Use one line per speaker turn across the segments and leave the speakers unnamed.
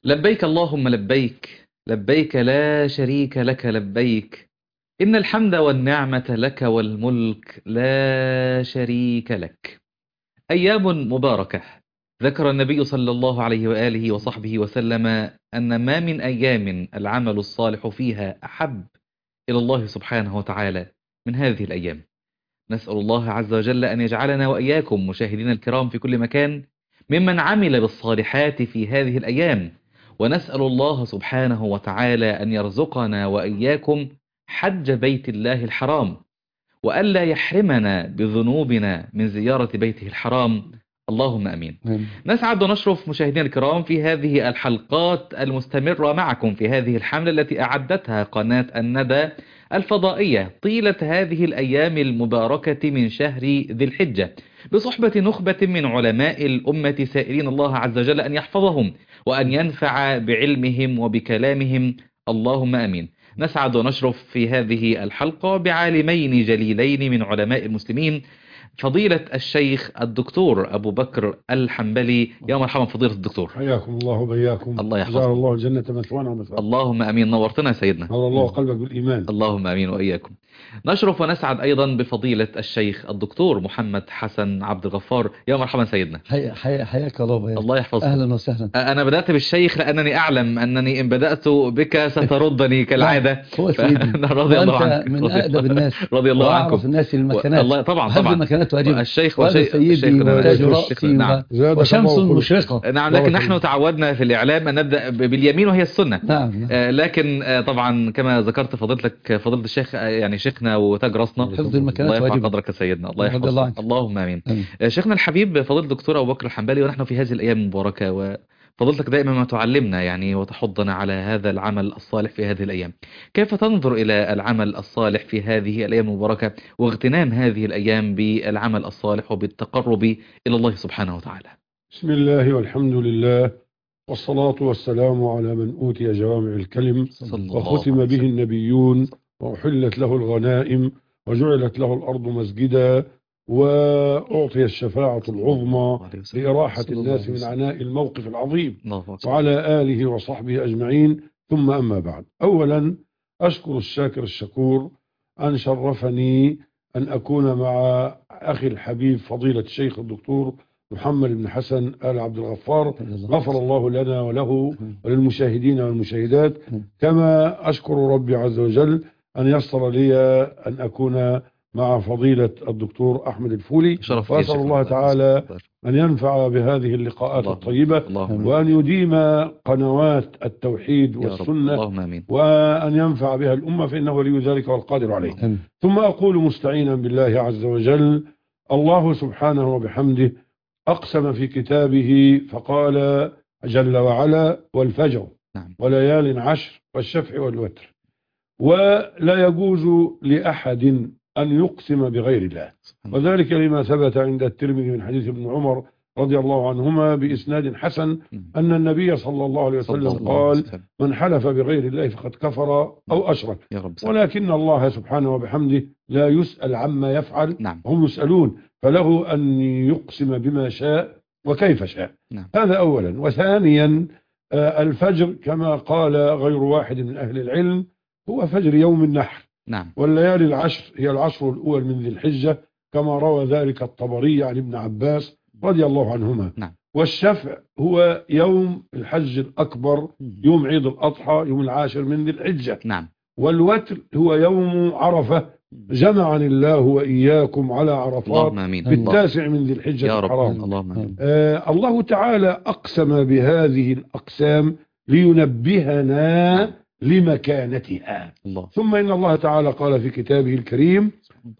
لبيك اللهم لبيك، لبيك لا شريك لك لبيك، إن الحمد والنعمة لك والملك لا شريك لك. أيام مباركة. ذكر النبي صلى الله عليه وآله وصحبه وسلم أن ما من أيام العمل الصالح فيها أحب إلى الله سبحانه وتعالى من هذه الأيام. نسأل الله عز وجل أن يجعلنا وإياكم مشاهدين الكرام في كل مكان ممن عمل بالصالحات في هذه الأيام، ونسأل الله سبحانه وتعالى أن يرزقنا وإياكم حج بيت الله الحرام، وألا يحرمنا بذنوبنا من زيارة بيته الحرام، اللهم أمين. نسعد ونشرف مشاهدينا الكرام في هذه الحلقات المستمرة معكم في هذه الحملة التي أعدتها قناة الندى الفضائية طيلة هذه الأيام المباركة من شهر ذي الحجة، بصحبة نخبة من علماء الأمة سائلين الله عز وجل أن يحفظهم وأن ينفع بعلمهم وبكلامهم، اللهم أمين. نسعد ونشرف في هذه الحلقة بعالمين جليلين من علماء المسلمين، فضيلة الشيخ الدكتور أبو بكر الحنبلي. يا مرحبا فضيلة الدكتور.
حياكم الله وبياكم.
الله يحفظك.
جعل الله الجنة مثوانا ومثواكم.
اللهم أمين. نورتنا يا سيدنا.
الله قلبك بالإيمان.
اللهم أمين وإياكم. نشرف ونسعد أيضا بفضيلة الشيخ الدكتور محمد حسن عبد الغفار. يا مرحبا سيدنا.
حياك الله وبياك.
الله يحفظك.
أهلا وسهلا.
أنا بدأت بالشيخ لأنني أعلم أنني إن بدأت بك ستردني كالعادة.
هو سيدي
رضي الله عنك.
من أأدب الناس
رضي الله عنكم.
وأعرف الناس المكانات.
الله طبعا
المكانات واجبة.
الشيخ
سيدي وتاج رأسي.
نعم.
وشمس مشرقة.
نعم. لكن نحن تعودنا في الإعلام أن نبدأ باليمين وهي السنة.
نعم.
لكن طبعا كما ذكرت فضيلتك فضيلة الشيخ يعني شيخنا وتاج راسنا.
حفظ المكانات
الله يرفع
واجبة.
قدرك سيدنا. الله يحفظك. اللهم آمين. شيخنا الحبيب فضيلة الدكتور أبو بكر الحنبلي، ونحن في هذه الأيام المباركة وفضيلتك دائما ما تعلمنا يعني وتحضنا على هذا العمل الصالح في هذه الأيام. كيف تنظر إلى العمل الصالح في هذه الأيام المباركة واغتنام هذه الأيام بالعمل الصالح وبالتقرب إلى الله سبحانه وتعالى؟
بسم الله والحمد لله والصلاة والسلام على من أوتي جوامع الكلم وختم به النبيون وأحلت له الغنائم وجعلت له الأرض مسجدا وأعطي الشفاعة العظمى لإراحة الناس من عناء الموقف العظيم، وعلى آله وصحبه أجمعين. ثم أما بعد، أولا أشكر الشاكر الشكور أن شرفني أن أكون مع أخي الحبيب فضيلة الشيخ الدكتور محمد بن حسن آل عبد الغفار، غفر الله لنا وله وللمشاهدين والمشاهدات. كما أشكر ربي عز وجل أن يسر لي أن أكون مع فضيلة الدكتور أحمد الفولي، وأسأل الله تعالى أن ينفع بهذه اللقاءات الطيبة وأن يديم قنوات التوحيد والسنة وأن ينفع بها الأمة، فإنه ولي ذلك والقادر عليه. ثم أقول مستعينا بالله عز وجل: الله سبحانه وبحمده أقسم في كتابه فقال جل وعلا: والفجر وليال عشر والشفع والوتر. ولا يجوز لأحد أن يقسم بغير الله، وذلك لما ثبت عند الترمذي من حديث ابن عمر رضي الله عنهما بإسناد حسن أن النبي صلى الله عليه وسلم قال: من حلف بغير الله فقد كفر أو أشرك. ولكن الله سبحانه وبحمده لا يسأل عما يفعل، هم يسألون، فله أن يقسم بما شاء وكيف شاء. هذا أولا. وثانيا الفجر كما قال غير واحد من أهل العلم هو فجر يوم النحر. والليالي العشر هي العشر الأول من ذي الحجة كما روى ذلك الطبري عن ابن عباس رضي الله عنهما. والشفع هو يوم الحج الأكبر، يوم عيد الأضحى، يوم العاشر من ذي الحجة. والوتر هو يوم عرفة، جمعني الله وإياكم على عرفات بالتاسع من ذي الحجة الحرام. الله تعالى أقسم بهذه الأقسام لينبهنا لمكانتها. ثم إن الله تعالى قال في كتابه الكريم: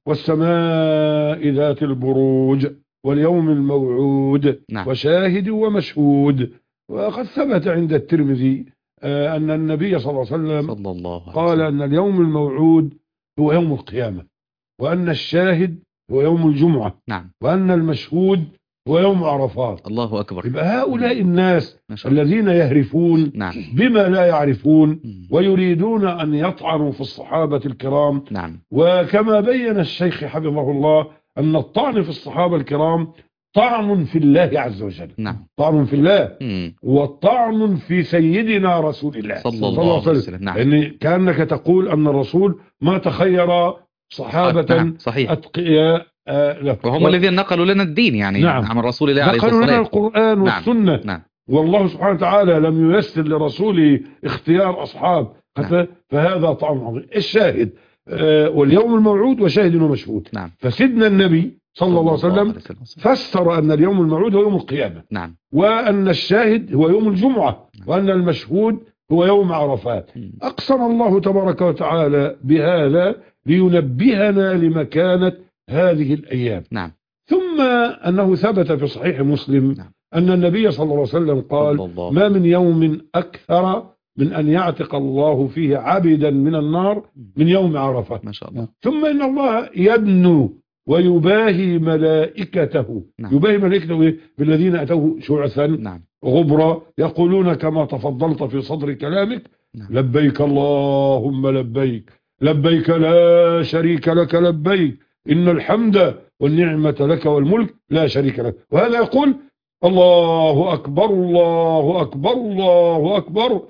والسماء ذات البروج واليوم الموعود وشاهد ومشهود. وقد ثبت عند الترمذي أن النبي صلى الله عليه وسلم قال أن اليوم الموعود هو يوم القيامة، وأن الشاهد هو يوم الجمعة، وأن المشهود هو يوم عرفات.
الله أكبر.
يبقى هؤلاء الناس الذين يهرفون بما لا يعرفون ويريدون أن يطعنوا في الصحابة الكرام. وكما بين الشيخ حفظه الله أن الطعن في الصحابة الكرام طعن في الله عز وجل.
نعم.
طعن في الله وطعن في سيدنا رسول الله
صلى الله عليه وسلم. نعم.
يعني كأنك تقول أن الرسول ما تخير صحابة
نعم. صحيح.
أتقياء
وهم الذين نقلوا لنا الدين يعني.
نعم.
عن رسول الله عليه الصلاة
نقلوا
والسلام
لنا القرآن والسنة.
نعم. نعم.
والله سبحانه وتعالى لم ييسر لرسوله اختيار أصحاب. نعم. فهذا طعن عظيم. الشاهد واليوم الموعود وشاهد ومشهود. نعم. فسيدنا النبي صلى الله عليه وسلم فسر أن اليوم الموعود هو يوم القيامة.
نعم.
وأن الشاهد هو يوم الجمعة. وأن المشهود هو يوم عرفات. أقسم الله تبارك وتعالى بهذا لينبهنا لمكانة هذه الأيام.
نعم.
ثم أنه ثبت في صحيح مسلم. نعم. أن النبي صلى الله عليه وسلم قال ما من يوم أكثر من أن يعتق الله فيه عبدا من النار من يوم عرفة.
ما شاء الله.
ثم إن الله يدنو ويباهي ملائكته. نعم. يباهي ملائكته بالذين أتوه شعثا.
نعم.
غبرا يقولون كما تفضلت في صدر كلامك. نعم. لبيك اللهم لبيك لبيك لا شريك لك لبيك إن الحمد والنعمة لك والملك لا شريك لك. وهذا يقول الله أكبر الله أكبر الله أكبر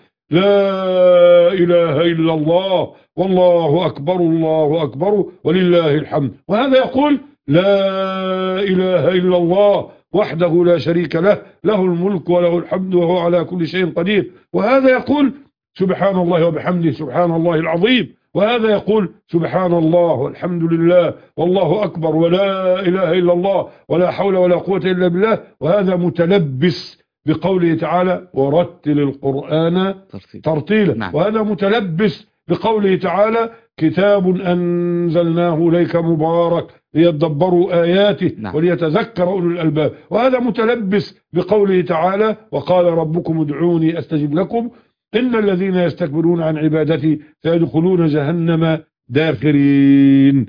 لا إله إلا الله والله أكبر الله أكبر ولله الحمد. وهذا يقول لا إله إلا الله وحده لا شريك له له الملك وله الحمد وهو على كل شيء قدير. وهذا يقول سبحان الله وبحمده سبحان الله العظيم. وهذا يقول سبحان الله والحمد لله والله أكبر ولا إله إلا الله ولا حول ولا قوة إلا بالله. وهذا متلبس بقوله تعالى ورتل القرآن ترتيلا. نعم. وهذا متلبس بقوله تعالى كتاب أنزلناه إليك مبارك ليدبروا آياته. نعم. وليتذكر أولو الألباب. وهذا متلبس بقوله تعالى وقال ربكم ادعوني أستجب لكم إن الذين يستكبرون عن عبادتي سيدخلون جهنم داخرين.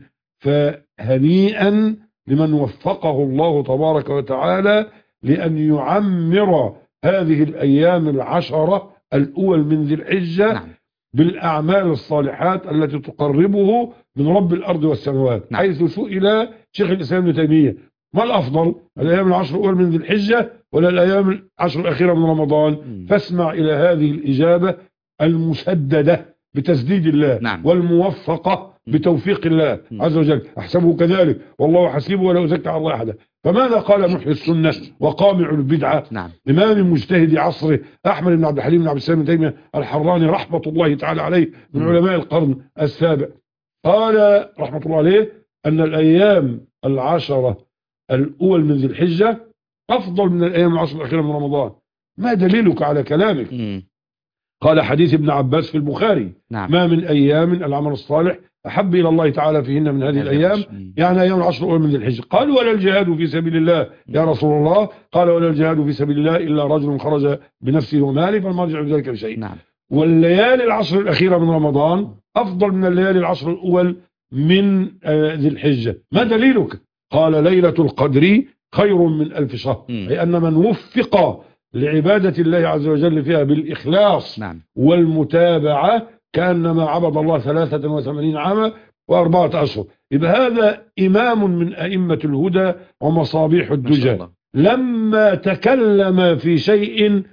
فهنيئا لمن وفقه الله تبارك وتعالى لأن يعمر هذه الأيام العشرة الأول من ذي الحجة. نعم. بالأعمال الصالحات التي تقربه من رب الأرض والسماوات. نعم. حيث سئل شيخ الإسلام ابن تيمية ما الأفضل الأيام العشر الأول من ذي الحجة ولا الأيام العشر الأخيرة من رمضان؟ فاسمع إلى هذه الإجابة المسددة بتسديد الله. نعم. والموفقة بتوفيق الله عز وجل. أحسبه كذلك والله حسيبه ولا أزكى على الله أحدا. فماذا قال محيي السنة وقامع البدعة؟ نعم. إمام مجتهد عصره أحمد بن عبد الحليم بن عبد السلام بن تيمية الحراني رحمة الله تعالى عليه من علماء القرن السابع قال رحمة الله عليه أن الأيام العشرة الأول من ذي الحجة أفضل من الأيام العشر الأخيرة من رمضان. ما دليلك على كلامك؟ قال حديث ابن عباس في البخاري. نعم. ما من أيام العمل الصالح أحب إلى الله تعالى فيهن من هذه الأيام يعني أيام العشر الأول من ذي الحجة. قال ولا الجهاد في سبيل الله يا رسول الله؟ قال ولا الجهاد في سبيل الله إلا رجل خرج بنفسه وماله فما رجع بذلك بشيء. نعم. والليالي العشر الأخيرة من رمضان أفضل من الليالي العشر الأول من ذي الحجة. ما دليلك؟ قال ليلة القدر خير من 1000 شهر. أي أن من وفق لعبادة الله عز وجل فيها بالإخلاص. نعم. والمتابعة كأنما عبد الله 83 عاما و4 أشهر. يبقى هذا إمام من أئمة الهدى ومصابيح الدجى لما تكلم في شيء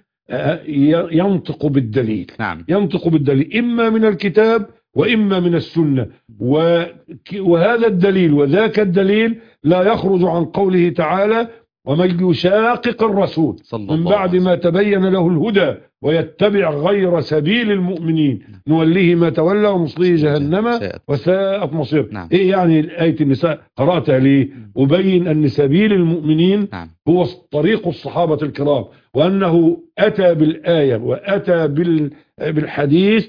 ينطق بالدليل. نعم. ينطق بالدليل إما من الكتاب وإما من السنة. وهذا الدليل وذاك الدليل لا يخرج عن قوله تعالى ومن يشاقق الرسول من بعد ما تبين له الهدى ويتبع غير سبيل المؤمنين نوليه ما تولى ونصليه جهنم وساءت مصير. نعم. ايه يعني آية النساء قرأتها ليه؟ وبين أن سبيل المؤمنين نعم. هو طريق الصحابة الكرام وأنه أتى بالآية وأتى بالحديث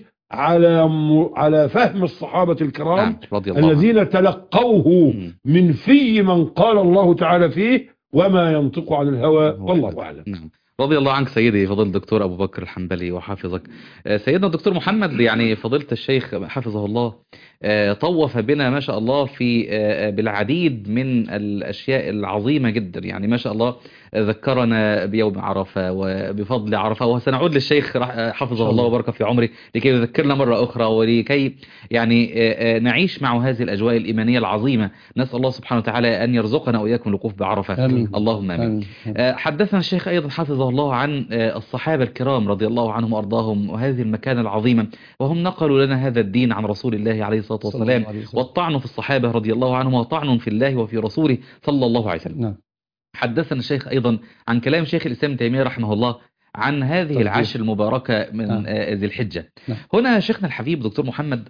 على فهم الصحابة الكرام. نعم. رضي الله الذين عنه. تلقوه من في من قال الله تعالى فيه وما ينطق عن الهوى والله أعلم. نعم.
رضي الله عنك سيدي فضيلة الدكتور أبو بكر الحنبلي وحافظك. سيدنا الدكتور محمد، يعني فضيلة الشيخ حفظه الله طوف بنا ما شاء الله في بالعديد من الأشياء العظيمة جدا، يعني ما شاء الله ذكرنا بيوم عرفة وبفضل عرفة، وسنعود للشيخ حفظه الله وبارك في عمره لكي يذكرنا مرة أخرى، ولكي يعني نعيش مع هذه الأجواء الإيمانية العظيمة. نسأل الله سبحانه وتعالى أن يرزقنا وإياكم الوقوف بعرفة.
آمين.
اللهم آمين. حدثنا الشيخ أيضا حفظه الله عن الصحابة الكرام رضي الله عنهم وأرضاهم وهذه المكانة العظيمة، وهم نقلوا لنا هذا الدين عن رسول الله عليه الصلاة والسلام، والطعن في الصحابة رضي الله عنهم وطعن في الله وفي رسوله صلى الله عليه وسلم. حدثنا الشيخ أيضا عن كلام شيخ الإسلام تيمية رحمه الله عن هذه العشر المباركة من ذي الحجة. هنا شيخنا الحبيب دكتور محمد،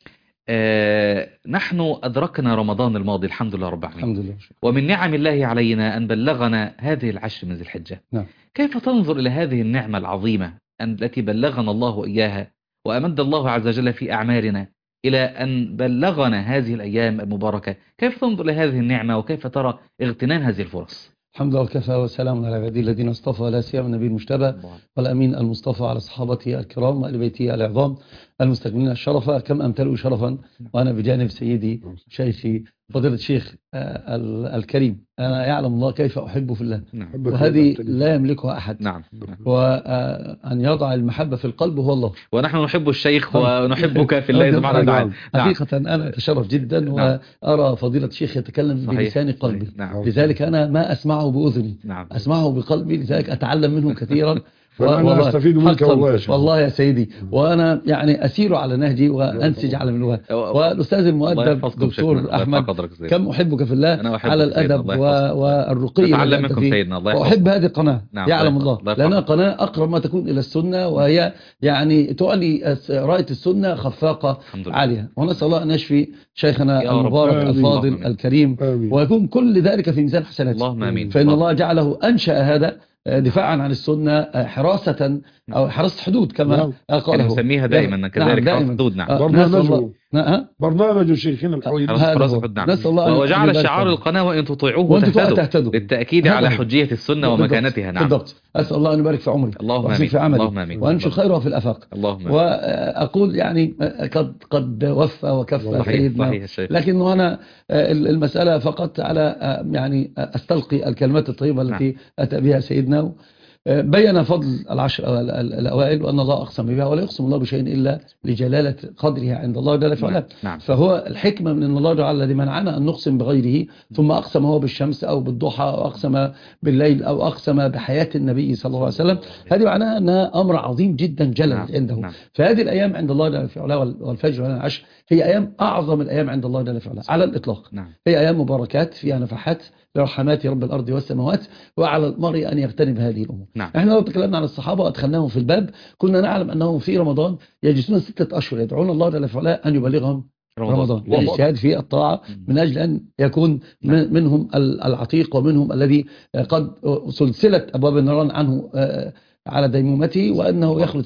نحن أدركنا رمضان الماضي الحمد لله رب العالمين، ومن نعم الله علينا أن بلغنا هذه العشر من ذي الحجة. كيف تنظر إلى هذه النعمة العظيمة التي بلغنا الله إياها، وأمد الله عز وجل في أعمارنا إلى أن بلغنا هذه الأيام المباركة؟ كيف تنظر لهذه النعمة وكيف ترى اغتنام هذه الفرص؟
الحمد لله وكفى وسلام على عباده الذين اصطفى، لا سيما النبي المجتبى والأمين المصطفى على صحابته الكرام وآل بيته العظام المستكملين الشرف. كم أمتلئ شرفا وأنا بجانب سيدي شيخي فضيلة الشيخ الكريم. أنا يعلم الله كيف أحبه في الله، وهذه لا يملكها أحد. وأن يضع المحبة في القلب هو الله،
ونحن نحب الشيخ ونحبك في الله سبحانه وتعالى.
حقيقة أنا أتشرف جدا وأرى فضيلة الشيخ يتكلم بلسان قلبي. لذلك أنا ما أسمعه بأذني، أسمعه بقلبي، لذلك أتعلم منه كثيرا.
والله أستفيد منك
والله يا سيدي، وأنا يعني أسير على نهجي وأنسج على منواه. والأستاذ المؤدب دكتور أحمد، كم أحبك في الله على الأدب والرقي
نتعلم منكم سيدنا. الله
وأحب هذه القناة. يعلم الله لأنها قناة أقرب ما تكون إلى السنة، وهي يعني تعلي راية السنة خفاقة عالية. ونسأل الله أن يشفي شيخنا المبارك الفاضل الكريم، ويكون كل ذلك في ميزان حسناته، فإن الله جعله أنشأ هذا دفاعا عن السنة، حراسة أو حراسة حدود كما قاله،
نسميها دائما كذلك حراسة حدود.
برنامج شيخنا الحبيب
نسأل الله وجعل شعار القناة وإن تطيعوه تهتدوا، للتأكيد على حجية السنة ومكانتها.
بالضبط. أسأل الله أن يبارك في عمري ويحسن في عملي وأنشر خيرها في الآفاق. وأقول يعني قد وفى وكفى سيدنا، لكن أنا المسألة فقط على يعني أستلقي الكلمات الطيبة التي أتى بها سيدنا. بين فضل العشر الأوائل وأن الله أقسم بها، ولا يقسم الله بشيء إلا لجلالة قدرها عند الله جل وعلا. فهو الحكمة من أن الله تعالى الذي منعنا أن نقسم بغيره، ثم أقسم هو بالشمس أو بالضحى أو أقسم بالليل أو أقسم بحياة النبي صلى الله عليه وسلم. هذه معناها أنها أمر عظيم جدا جل عنده. فهذه الأيام عند الله جل وعلا والفجر والعشر هي أيام أعظم الأيام عند الله جل وعلا على الإطلاق. هي أيام مباركات فيها نفحات لرحمات رب الأرض والسماوات، وعلى المرء أن يغتنم هذه الأمور. احنا لو تكلمنا عن الصحابة وأدخلناهم في الباب، كنا نعلم أنهم في رمضان يجلسون 6 أشهر يدعون الله جل وعلا أن يبلغهم رمضان للاجتهاد في الطاعة، من أجل أن يكون منهم العتيق ومنهم الذي قد سلسلة أبواب النيران عنه على ديمومته، وأنه يخلد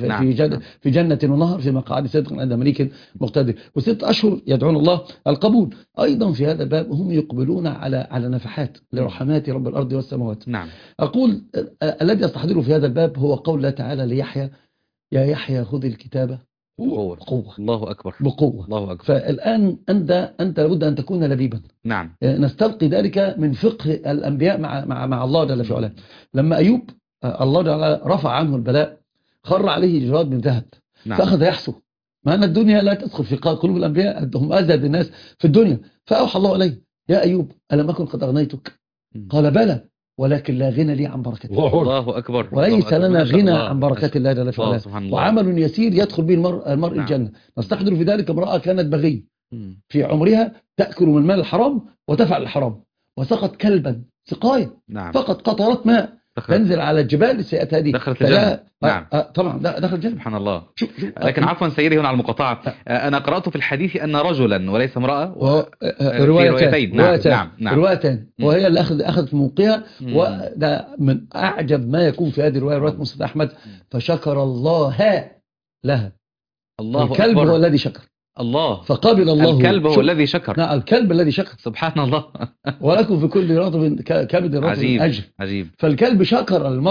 في جنة ونهر في مقعد صدق عند مليك مقتدر. و6 أشهر يدعون الله القبول. أيضا في هذا الباب هم يقبلون على نفحات لرحمات رب الأرض والسماوات. أقول الذي أستحضره في هذا الباب هو قول الله تعالى ليحيى: يا يحيى خذ الكتابة بقوة.
الله أكبر.
بقوة.
الله أكبر.
فالآن أنت لابد أن تكون لبيبا. نستلقي ذلك من فقه الأنبياء مع الله جل وعلا. لما أيوب الله جل رفع عنه البلاء، خر عليه جراد من ذهب، فأخذ يحسو، ما أن الدنيا لا تدخل في قلوب الأنبياء، هم أزهد الناس في الدنيا. فأوحى الله عليه: يا أيوب ألم أكن قد أغنيتك؟ قال: بلى، ولكن لا غنى لي عن بركة
الله أكبر.
وليس لنا غنى عن بركات الله جل وعلا، وعمل يسير يدخل به المرء الجنة. نستحضر في ذلك امرأة كانت بغي في عمرها، تأكل من مال الحرام وتفعل الحرام، وسقط كلبا سقاية، فقط قطرات ماء تنزل على الجبال السيئات هذه،
دخلت الجنة.
طبعا دخل الجنة.
سبحان الله. لكن عفوا سيدي هنا على المقاطعة، أنا قرأت في الحديث أن رجلا وليس امرأة
روايتين. روايتين وهي اللي أخذت موقعها، وده من أعجب ما يكون في هذه الرواية، رواية مسند أحمد: فشكر الله لها.
الله
الكلب
أكبر.
هو الذي شكر
الله،
فقابل الله.
الكلب هو الذي شكر.
نعم، الكلب الذي شكر.
سبحان الله.
ولكم في كل رطب كبد رطب أجر.
عجيب.
فالكلب شكر المرأة،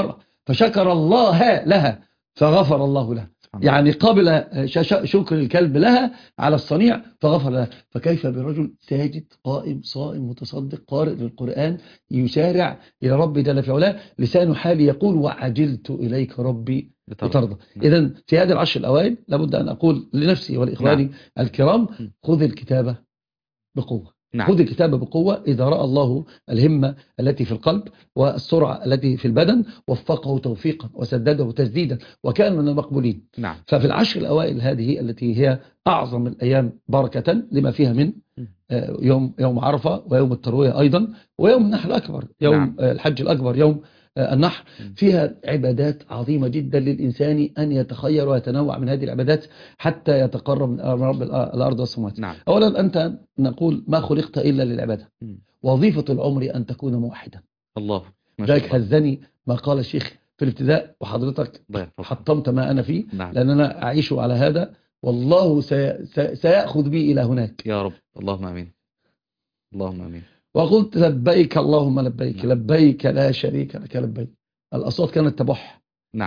فشكر الله لها فغفر الله لها، يعني قبل شكر الكلب لها على الصنيع فغفر لها. فكيف برجل ساجد قائم صائم متصدق قارئ للقرآن يسارع إلى ربي جل في علاه، لسان حالي يقول وعجلت إليك ربي لترضى. إذا في هذه العشر الأوائل لابد أن أقول لنفسي ولإخواني الكرام خذ الكتابة بقوة. خذ الكتابة بقوة. إذا رأى الله الهمة التي في القلب والسرعة التي في البدن وفقه توفيقا وسدده تسديدا وكان من المقبولين. ففي العشر الأوائل هذه التي هي أعظم الأيام بركة لما فيها من يوم عرفة ويوم التروية أيضا ويوم النحر الأكبر يوم الحج الأكبر يوم النحر، فيها عبادات عظيمة جدا للإنسان أن يتخير ويتنوع من هذه العبادات حتى يتقرب من رب الأرض والسماوات. أولا أنت نقول ما خلقت إلا للعبادة. وظيفة العمر أن تكون موحدا. الله ذلك هزني ما قال الشيخ في الابتداء وحضرتك حطمت ما أنا فيه لأن أنا أعيش على هذا والله سيأخذ بي إلى هناك يا رب. اللهم أمين. اللهم أمين. وقلت لبيك اللهم لبيك. لبيك لا شريك لك لبيك. الأصوات كانت تبح.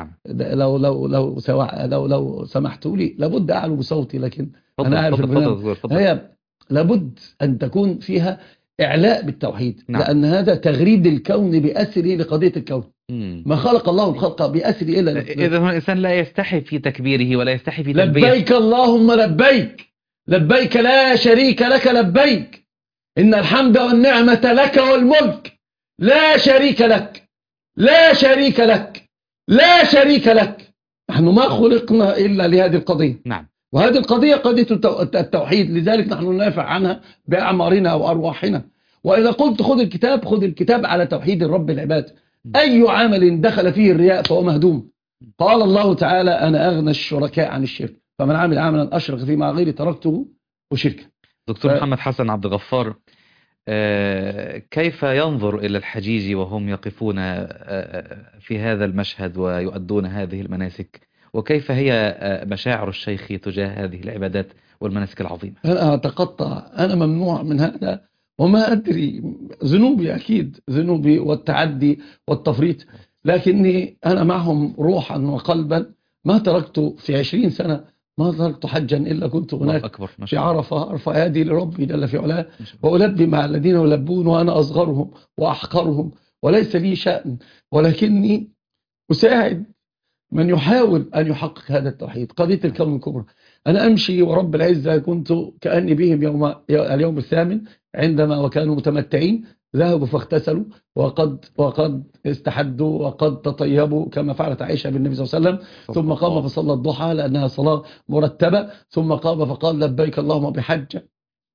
لو سمحتوا لي لابد أعلو بصوتي لكن أنا أعرف هي لابد أن تكون فيها إعلاء بالتوحيد. لأن هذا تغريد الكون بأسره لقضية الكون. ما خلق الله الخلق بأسره إلا
إذا هو الإنسان لا يستحي في تكبيره ولا يستحي في تلبيته.
لبيك اللهم لبيك. لبيك لا شريك لك لبيك. إن الحمد والنعمة لك والملك لا شريك لك. لا شريك لك. لا شريك لك. نحن ما خلقنا إلا لهذه القضية. وهذه القضية قضية التوحيد. لذلك نحن ندافع عنها بأعمارنا وأرواحنا. وإذا قلت خذ الكتاب خذ الكتاب على توحيد الرب العباد. أي عمل دخل فيه الرياء فهو مهدوم. قال الله تعالى أنا أغنى الشركاء عن الشرك فمن عمل عملا أشرك فيه مع غيري تركته وشركه.
دكتور محمد حسن عبد الغفار، كيف ينظر إلى الحجيج وهم يقفون في هذا المشهد ويؤدون هذه المناسك، وكيف هي مشاعر الشيخ تجاه هذه العبادات والمناسك العظيمة؟
أنا أتقطع، أنا ممنوع من هذا وما أدري، ذنوبي أكيد ذنوبي والتعدي والتفريط، لكني أنا معهم روحا وقلبا. ما تركت في 20 سنة ما تركت حجا إلا كنت هناك في عرفة أرفع يدي لربي جل في علاه وألبي مع الذين يلبون وأنا أصغرهم وأحقرهم وليس لي شأن، ولكني أساعد من يحاول أن يحقق هذا التوحيد. قضية الكون الكبرى أنا أمشي ورب العزة كنت كأني بهم اليوم الثامن عندما وكانوا متمتعين ذهبوا فاغتسلوا وقد استحدوا وقد تطيبوا كما فعلت عائشة بالنبي صلى الله عليه وسلم، ثم قام فصلى الضحى لأنها صلاة مرتبة، ثم قام فقال لبيك اللهم بحجة.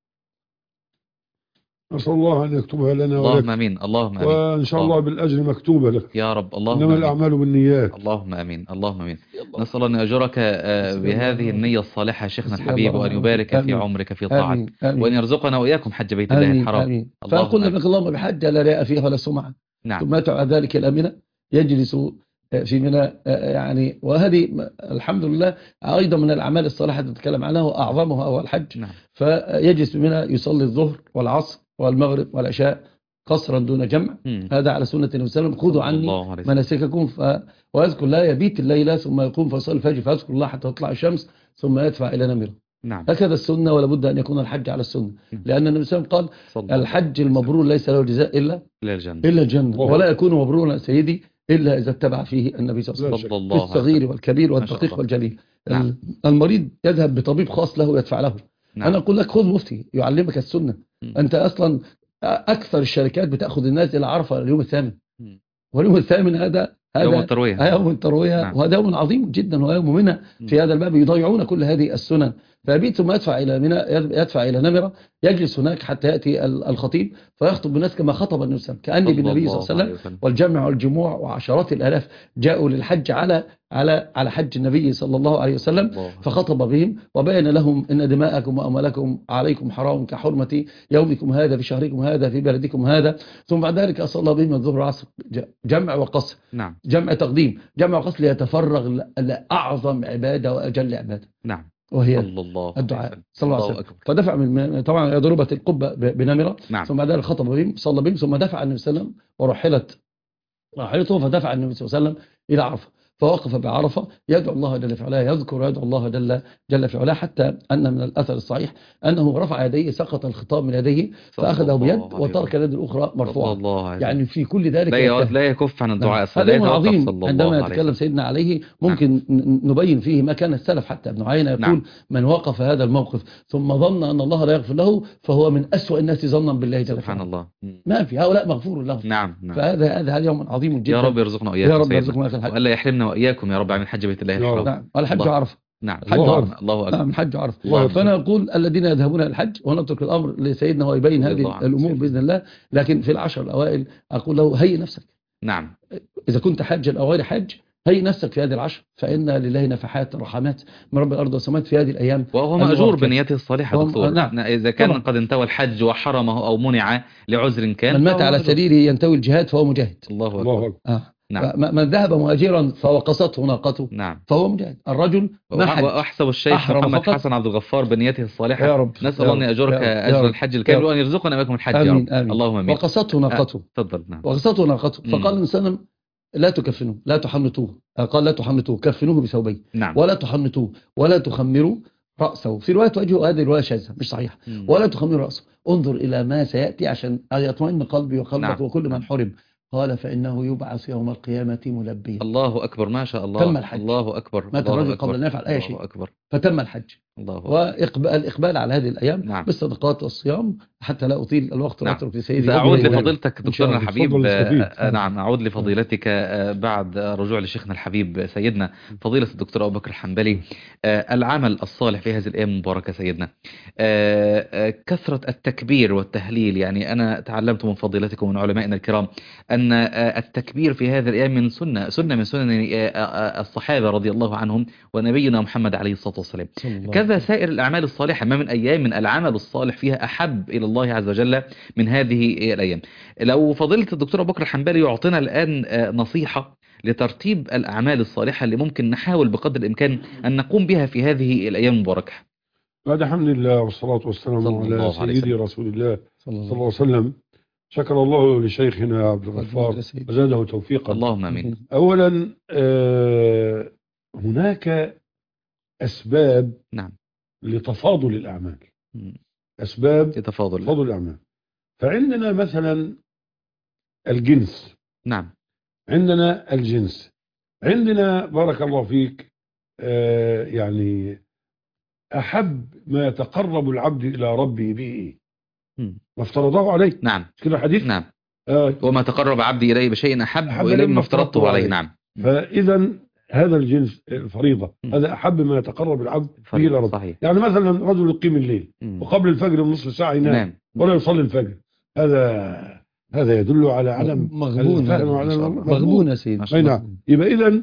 نسأل الله أن يكتبها لنا
اللهم أمين. اللهم أمين.
وإن شاء الله بالأجر مكتوبة لك
يا رب. اللهم
إنما الأعمال بالنيات.
اللهم أمين. اللهم أمين. نسأل الله أن يأجرك بهذه النية الصالحة شيخنا الحبيب، وأن يبارك في عمرك في طاعتك، وأن يرزقنا وإياكم حج بيت الله الحرام.
فقلنا لك اللهم بحجة لا رياء فيها ولا سمعة. ثم أتى ذلك الأمنة يجلس في منى يعني، وهذه الحمد لله أيضا من الأعمال الصالحة تتكلم عنها وأعظمها هو الحج. فيجلس منى يصلي الظهر والعصر والمغرب والعشاء قصرا دون جمع. هذا على سنة النبي صلى الله عليه وسلم. خذوا عني مناسككم ويذكر لا يبيت الليلة ثم يقوم فيصلي الفجر فيذكر الله حتى تطلع الشمس ثم يدفع إلى نمره. هكذا السنة، ولا بد أن يكون الحج على السنة. لأن النبي صلى الله عليه وسلم قال الحج المبرور ليس له جزاء إلا الجنة ولا يكون مبرورا سيدي إلا إذا اتبع فيه النبي صلى الله عليه وسلم في الصغير والكبير والدقيق والجليل. المريض يذهب بطبيب خاص له يدفع له. أنا أقول لك خذ مفتي يعلمك السنة. أنت أصلا أكثر الشركات بتأخذ الناس إلى عرفة اليوم الثامن، واليوم الثامن هذا
يوم التروية.
يوم التروية. وهذا يوم عظيم جدا ويوم منى في هذا الباب يضيعون كل هذه السنن. فيبيت ثم يدفع إلى منى، يدفع إلى نمرة، يجلس هناك حتى يأتي الخطيب فيخطب الناس كما خطب النبي صلى الله عليه وسلم، كأني بالنبي صلى الله عليه وسلم. والجمع والجموع وعشرات الآلاف جاءوا للحج على حج النبي صلى الله عليه وسلم، فخطب بهم وبين لهم إن دماءكم وأموالكم عليكم حرام كحرمة يومكم هذا في شهركم هذا في بلدكم هذا. ثم بعد ذلك أصلى بهم الظهر والعصر جمع وقصر. جمع تقديم جمع وقصر ليتفرغ لأعظم عبادة وأجل عبادة. وهي الدعاء صلى الله عليه وسلم. فدفع من طبعا ضربة القبة بنمرة. ثم بعد ذلك خطب بهم صلى بهم ثم دفع النبي صلى الله عليه وسلم ورحلته، فدفع النبي صلى الله عليه وسلم إلى عرفة، فوقف بعرفة يدعو الله جل في علاه، يذكر ويدعو الله جل في علاه، حتى أن من الأثر الصحيح أنه رفع يديه، سقط الخطاب من يديه فأخذه بيد وترك اليد الأخرى مرفوعة. يعني في كل ذلك
لا يكف عن الدعاء.
هذا أمر عظيم عندما يتكلم سيدنا عليه، ممكن نبين فيه ما كان السلف. حتى ابن عيينة يقول من وقف هذا الموقف ثم ظن أن الله لا يغفر له فهو من أسوأ الناس ظنا بالله جل
سبحان الله.
ما في هؤلاء مغفور لهم.
نعم.
فهذا يوم عظيم جدا.
يا رب يرزقنا وإياكم، يا رب يرزقنا وألا يحرمنا وإياكم يا رب من حج بيت الله الحرام.
نعم. الحج عرفة.
نعم.
الله أكبر. نعم. حج عرفة. فأنا أقول الذين يذهبون الحج، ونترك الأمر لسيدنا ويبين هذه الأمور بإذن الله، لكن في العشر الأوائل أقول له هيئ نفسك.
نعم.
إذا كنت حاجا أو غير حج هيئ نفسك في هذه العشر، فإن لله نفحات رحمات من رب الأرض والسماوات في هذه الأيام،
وهو مأجور بنيته الصالحة دكتور. نعم. إذا كان قد انتوى الحج وحرمه أو منع لعذر كان،
من مات على سريره ينتوي الجهاد فهو مجاهد.
الله أكبر.
نعم. من ذهب مهاجرا فوقصته ناقته،
نعم،
فهو مجاهد. الرجل
وأحسب الشيخ محمد حسن عبد الغفار بنيته الصالحة، يا رب نسأل الله أن يأجرك أجر الحج الكامل وأن يرزقنا وإياكم الحج يا رب. اللهم آمين.
وقصته ناقته.
تفضل. نعم.
وقصته ناقته. فقال الإنسان لا تكفنوه، لا تحنطوه. قال لا تحنطوه، كفنوه بثوبين.
نعم.
ولا تحنطوه ولا تخمروا رأسه. في رواية وجهه، هذه رواية شاذة مش صحيحة. ولا تخمروا رأسه، انظر إلى ما سيأتي عشان يطمئن قلبي وقلبك. نعم. وكل من حرم. قال فإنه يبعث يوم القيامة ملبيا.
الله أكبر، ما شاء الله.
تم الحج.
الله أكبر.
مات الرجل قبل أن يفعل أي شيء.
الله أكبر.
فتم الحج.
الله أكبر.
والإقبال على هذه الأيام.
نعم.
بالصدقات والصيام، حتى لا أطيل الوقت.
نعم.
وأترك لسيدي.
أعود لفضيلتك دكتورنا الحبيب. نعم، أعود لفضيلتك بعد رجوع لشيخنا الحبيب سيدنا فضيلة الدكتور أبو بكر الحنبلي. العمل الصالح في هذه الأيام المباركة سيدنا، كثرة التكبير والتهليل. يعني أنا تعلمت من فضيلتكم ومن علمائنا الكرام أن التكبير في هذه الأيام من سنة من سنن الصحابة رضي الله عنهم ونبينا محمد عليه الصلاة والسلام. كذا سائر الأعمال الصالحة، ما من أيام من العمل الصالح فيها أحب إلى الله عز وجل من هذه الأيام. لو فضيلة الدكتور أبو بكر الحنبلي يعطينا الآن نصيحة لترتيب الأعمال الصالحة اللي ممكن نحاول بقدر الإمكان أن نقوم بها في هذه الأيام المباركة.
بعد حمد الله والصلاة والسلام على سيدي رسول الله صلى الله عليه وسلم. شكر الله لشيخنا عبد الغفار وزاده توفيقا.
اللهم آمين.
أولا هناك أسباب، نعم، لتفاضل الأعمال. أسباب لتفاضل الأعمال. فعندنا مثلا الجنس.
نعم.
عندنا الجنس. عندنا بارك الله فيك يعني أحب ما يتقرب العبد إلى ربه به ما افترضه عليه.
نعم.
كده حديث.
نعم. وما تقرب عبدي إليه بشيء أحب وإليه ما افترضته عليه. نعم.
فإذا هذا الجنس الفريضة، هذا أحب ما يتقرب العبد به إلى ربه.
صحيح.
يعني مثلا رجل يقيم الليل وقبل الفجر بنصف ساعة ينام. نعم. ولا يصلي الفجر، هذا يدل على عدم
مغبون يا سيدي.
نعم. يبقى إذا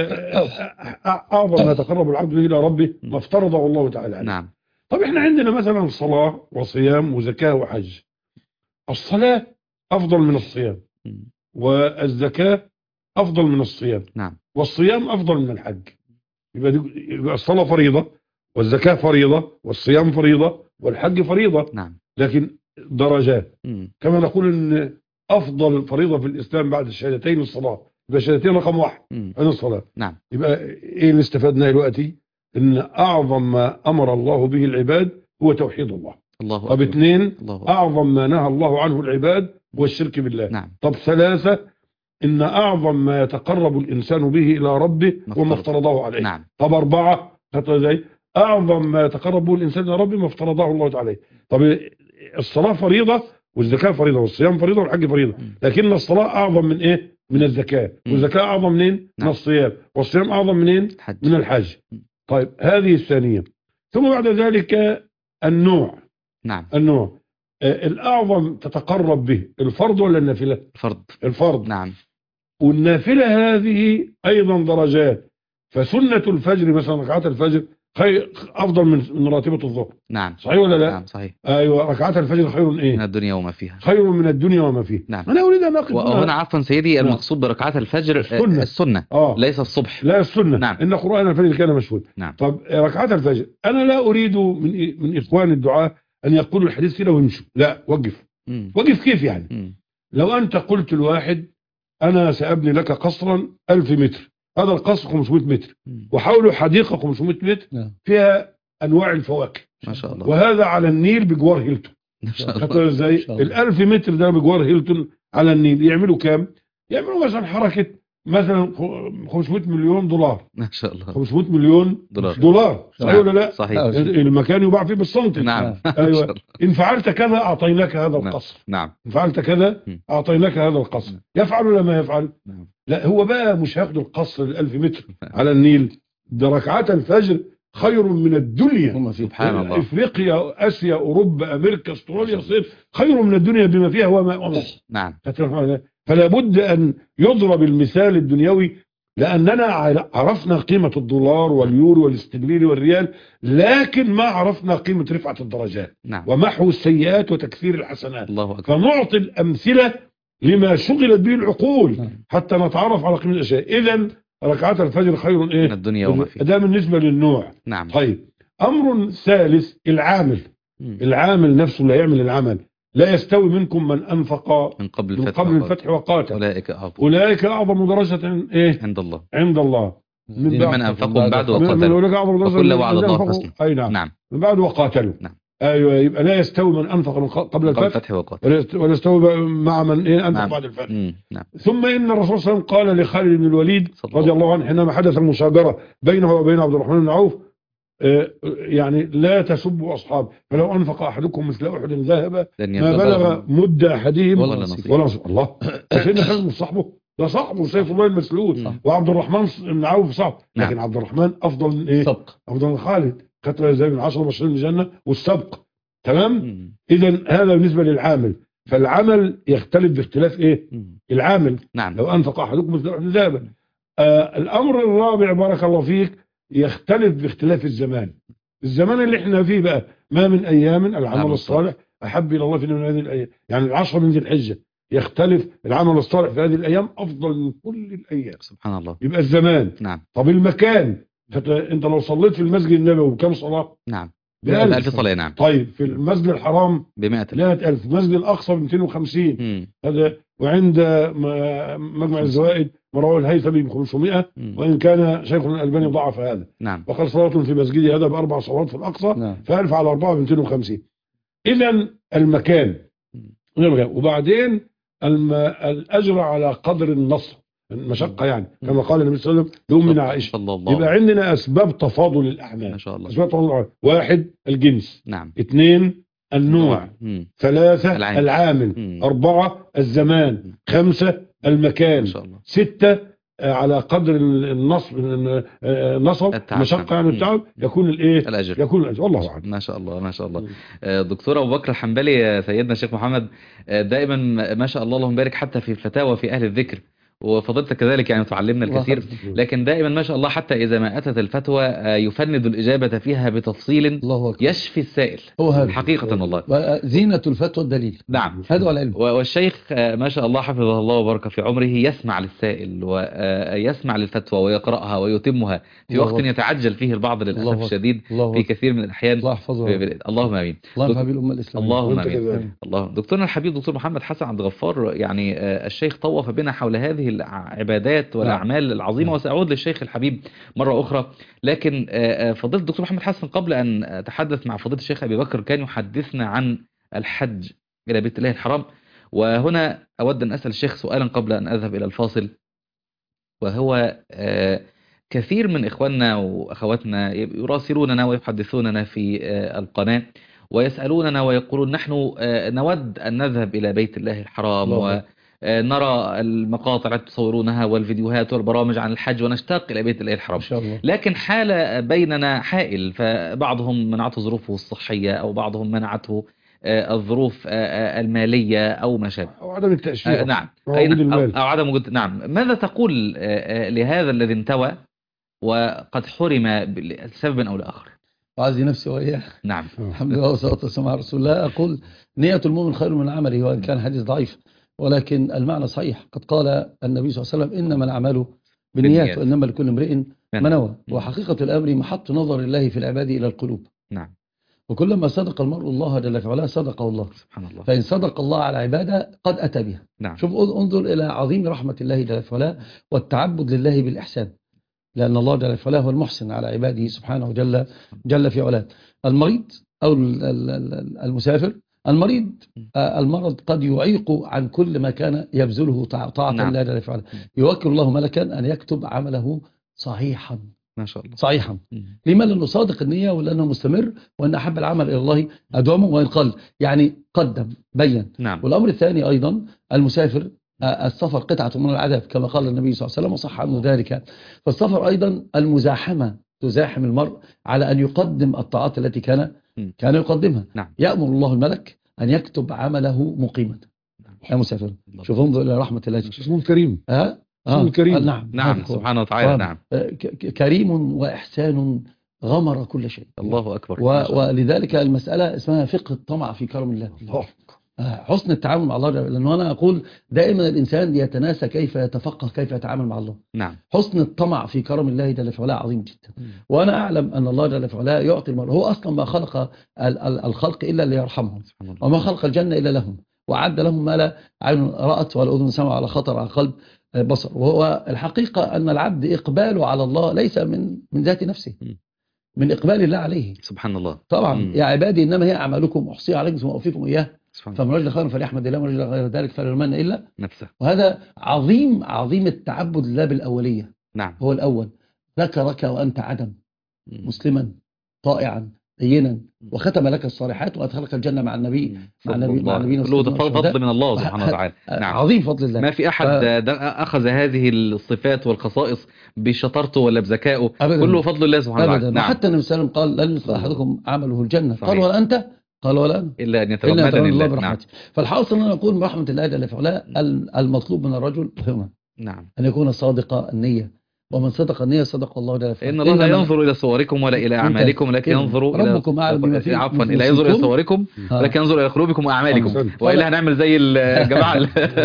أعظم ما يتقرب العبد به إلى ربه ما افترضه الله تعالى عليه.
نعم.
طب احنا عندنا مثلا صلاة وصيام وزكاة وحج. الصلاة أفضل من الصيام، والزكاة أفضل من الصيام.
نعم.
والصيام أفضل من الحج. يبقى الصلاة فريضة، والزكاة فريضة، والصيام فريضة، والحج فريضة.
نعم.
لكن درجات. كما نقول أن أفضل فريضة في الإسلام بعد الشهادتين الصلاة. يبقى الشهادتين رقم 1 أنا الصلاة.
نعم.
يبقى إيه اللي استفدناه دلوقتي؟ إن أعظم ما أمر الله به العباد هو توحيد الله. طب 2 أعظم ما نهى الله عنه العباد هو الشرك بالله.
نعم.
طب 3 إن أعظم ما يتقرب الإنسان به إلى ربه وما افترضه عليه.
نعم.
طب 4 أعظم ما يتقرب به الإنسان إلى ربه ما افترضه الله تعالى. طب الصلاة فريضة، والزكاة فريضة، والصيام فريضة، والحج فريضة. لكن الصلاة أعظم من إيه؟ من الزكاة. والزكاة أعظم منين؟ من الصيام. والصيام أعظم منين؟ من الحج. طيب هذه الثانية. ثم بعد ذلك النوع.
نعم.
النوع الأعظم تتقرب به الفرض ولا النافلة؟ الفرض.
نعم.
والنافلة هذه أيضا درجات. فسنة الفجر مثلا ركعات الفجر خير أفضل من راتبة الظهر.
نعم.
صحيح ولا لا؟
نعم صحيح.
أيوة، ركعات الفجر خير إيه؟
من الدنيا وما فيها.
خير من الدنيا وما فيها.
نعم.
أنا أريد أن أقف
وهنا عفوا سيدي المقصود بركعات الفجر السنة. ليس الصبح.
لا السنة.
نعم.
إن قرآن الفجر كان مشهود.
نعم.
طب ركعات الفجر أنا لا أريد من إخوان الدعاء أن يقولوا الحديث كده ويمشوا. لا، وقف. وقف كيف يعني؟ لو أنت قلت الواحد أنا سأبني لك قصرا 1000 متر، هذا القصر 500 متر وحوله حديقة 500 متر فيها أنواع الفواكه
ما شاء الله،
وهذا على النيل بجوار هيلتون.
ما شاء الله.
ازاي ال1000 متر ده بجوار هيلتون على النيل يعملوا كام؟ يعملوا مثلا حركة مثلا 500 مليون دولار.
ما شاء الله،
500 مليون دولار صحيح ولا لا؟
صحيح.
المكان يباع فيه بالسنتي.
نعم.
ايوه، ان فعلت كذا اعطيناك هذا القصر.
نعم.
ان فعلت كذا اعطيناك هذا القصر. يفعل ولا ما يفعل؟
نعم.
لا، هو بقى مش هياخد القصر ال1000 متر على النيل، ده ركعات الفجر خير من الدنيا.
سبحان الله.
افريقيا، اسيا، اوروبا، امريكا، استراليا، الصين خير من الدنيا بما فيها وما.
نعم.
فلا بد ان يضرب المثال الدنيوي، لاننا عرفنا قيمة الدولار واليورو والاسترليني والريال، لكن ما عرفنا قيمة رفعة الدرجات.
نعم.
ومحو السيئات وتكثير الحسنات.
الله أكبر.
فنعطي الامثلة لما شغلت به العقول حتى نتعرف على قيمة الاشياء. اذا ركعات الفجر خير من
الدنيا وما فيها.
ده بالنسبة للنوع.
نعم.
طيب، امر ثالث، العامل. العامل نفسه اللي يعمل العمل، لا يستوي منكم من انفق
من قبل
الفتح وقاتل
اولئك
اعظم درجة
عند الله.
عند الله
من انفقوا بعد وقاتلوا وكل وعد الله حسنى.
اي نعم. من بعد وقاتلوا. نعم. ايوه، يبقى لا يستوي من انفق من قبل الفتح
وقاتل،
ولا يستوي مع من انفق
نعم.
بعد الفتح.
نعم.
ثم ان الرسول صلى الله عليه وسلم قال لخالد بن الوليد رضي الله عنه حينما حدث المشاجرة بينه وبين عبد الرحمن بن عوف، يعني لا تسبوا أصحاب، فلو أنفق أحدكم مثل أحد ذهب ما بلغ مد أحدهم ولا نصيب. الله، سيدنا خالد مش صاحبه، ده صاحبه سيف الله المسلول. وعبد الرحمن بن عوف صاحبه، لكن عبد الرحمن أفضل من إيه؟ أفضل من خالد، كتب زي من 10 مبشرين بالجنة والسبق. تمام. إذا هذا بالنسبة للعامل. فالعمل يختلف باختلاف إيه؟ العامل.
نعم.
لو أنفق أحدكم مثل أحد ذهب. الأمر الرابع بارك الله فيك، يختلف باختلاف الزمان. الزمان اللي احنا فيه بقى، ما من ايام العمل الصالح احب الى الله في من هذه الايام. يعني العشر من ذي الحجه يختلف العمل الصالح في هذه الايام افضل من كل الايام.
سبحان الله.
يبقى الزمان.
نعم.
طب المكان، انت لو صليت في المسجد النبوي بكم صلاه؟
نعم، ب1000 صلاه. نعم.
طيب في المسجد الحرام ب100,000، المسجد الاقصى ب250. هذا. وعند مجمع الزوائد مروى الهيثمي ب500، وإن كان شيخنا الألباني ضعف هذا.
نعم.
وقال صلاة في مسجدي هذا ب4 صلوات في الأقصى. نعم. ف1000 على 4 ب250. إذا المكان. وبعدين الأجر على قدر النصر، المشقة يعني، كما قال النبي صلى الله عليه وسلم لأمنا عائشة. يبقى عندنا أسباب تفاضل الأعمال.
ما شاء الله.
أسباب تفاضل الأعمال: 1 الجنس.
نعم.
2 النوع. 3 العامل. 4 الزمان. 5 المكان. 6 على قدر النصب المشقة يعني التعب يكون
الأجر.
يكون الأجر. والله أعلم.
ما شاء الله، ما شاء الله. دكتور أبو بكر الحنبلي، سيدنا الشيخ محمد، دائما ما شاء الله اللهم بارك حتى في الفتاوى في أهل الذكر، وفضلتك كذلك يعني تعلمنا الكثير، لكن دائما ما شاء الله حتى إذا ما أتت الفتوى يفند الإجابة فيها بتفصيل يشفي السائل حقيقة. والله
زينة الفتوى الدليل.
نعم.
هذا هو العلم.
والشيخ ما شاء الله حفظه الله وبارك في عمره يسمع للسائل ويسمع للفتوى ويقرأها ويتمها في وقت يتعجل فيه البعض للأسف الشديد في كثير من الأحيان.
الله يحفظه.
اللهم آمين.
الله يحفظ الأمة الإسلامية.
اللهم آمين. الله. دكتورنا الحبيب دكتور محمد حسن عبد الغفار، يعني الشيخ طوف بنا حول هذه العبادات والأعمال العظيمة، وسأعود للشيخ الحبيب مرة أخرى، لكن فضيلة الدكتور محمد حسن قبل أن أتحدث مع فضيلة الشيخ أبي بكر كان يحدثنا عن الحج إلى بيت الله الحرام، وهنا أود أن أسأل الشيخ سؤالا قبل أن أذهب إلى الفاصل، وهو كثير من إخواننا وأخواتنا يراسلوننا ويحدثوننا في القناة ويسألوننا ويقولون نحن نود أن نذهب إلى بيت الله الحرام ونرى المقاطع التي تصورونها والفيديوهات والبرامج عن الحج ونشتاق إلى بيت الله الحرام، لكن حال بيننا حائل، فبعضهم منعته ظروفه الصحية أو بعضهم منعته الظروف المالية أو ما شابه
أو عدم التأشيرة.
نعم. أو عدم وجود. نعم. ماذا تقول لهذا الذي انتوى وقد حرم لسبب أو لآخر؟
أعزي نفسي وإياه.
نعم.
الحمد لله والصلاة والسلام على رسول الله. أقول نية المؤمن خير من عمله، وإن كان حديث ضعيف، ولكن المعنى صحيح. قد قال النبي صلى الله عليه وسلم إنما الأعمال بالنيات وإنما لكل امرئ ما نوى. وحقيقة الأمر محط نظر الله في العباد إلى القلوب.
نعم.
وكلما صدق المرء الله جل وعلا صدقه الله
سبحان الله.
فإن صدق الله على عبادة قد أتى بها.
نعم.
شوف انظر إلى عظيم رحمة الله جل وعلا والتعبد لله بالإحسان، لأن الله جل وعلا هو المحسن على عباده سبحانه جل في علاه. المريض أو المسافر، المرض قد يعيق عن كل ما كان يبذله طاعة
نعم.
الله جل وعلا. يوكل الله ملكا أن يكتب عمله صحيحا
ما شاء الله
صحيحا. لما؟ لأنه صادق النية ولأنه مستمر وأن أحب العمل إلى الله أدومه وإن قل، يعني قدم بين.
نعم.
والأمر الثاني أيضا المسافر، السفر قطعة من العذاب كما قال النبي صلى الله عليه وسلم وصح عنه ذلك. فالسفر أيضا المزاحمة تزاحم المرء على أن يقدم الطاعات التي كان يقدمها.
نعم.
يأمر الله الملك أن يكتب عمله مقيما. يا مسافر شوف انظر إلى رحمة الله.
اسمه كريم. كريم.
نعم
سبحانه وتعالى. نعم.
كريم وإحسان غمر كل شيء.
الله أكبر.
ولذلك المسألة اسمها فقه الطمع في كرم الله. حسن التعامل مع الله، لأنه أنا أقول دائما الإنسان يتناسى كيف يتفقه كيف يتعامل مع الله.
نعم.
حسن الطمع في كرم الله جل وعلا عظيم جدا. وأنا أعلم أن الله جل وعلا يعطي المرء، هو أصلا ما خلق الخلق إلا ليرحمهم، وما خلق الجنة إلا لهم، وعد لهم ما لا عين رأت ولا أذن سمع على خطر على قلب بصر. وهو الحقيقة أن العبد إقباله على الله ليس من ذات نفسه، من إقبال الله عليه
سبحان الله.
طبعا. يا عبادي إنما هي أعمالكم أحصيها عليكم ثم أوفيكم إياه، فمن رجل خير فليحمد الله ومن رجل غير ذلك فلا يلومن إلا
نفسه.
وهذا عظيم التعبد لله بالأولية.
نعم.
هو الأول ذكرك وأنت عدم، مسلما طائعا دينا، وختم لك الصالحات وأدخلك الجنة مع النبي
كله فضل من الله سبحانه وتعالى. نعم.
عظيم فضل الله.
ما في أحد أخذ هذه الصفات والخصائص بشطارته ولا بذكائه، كله فضل الله سبحانه وتعالى.
نعم. حتى النبي صلى الله عليه وسلم قال لن يدخل أحدكم عمله الجنة. قال ولا أنت؟ قال ولا أنا
إلا أن يتغمدني الله برحمته.
نعم. فالحاصل أن نقول من رحمة الله جل وعلا المطلوب من الرجل هنا
نعم
أن يكون صادق النية، ومن صدق النية صدق الله جل وعلا.
إن الله لا ينظر إلى صوركم ولا إلى أعمالكم لكن ينظر إلى
ربكم أعلم بما في
عفوا لا ينظر إلى صوركم لكن ينظر إلى قلوبكم وأعمالكم. وإلا هنعمل زي الجماعة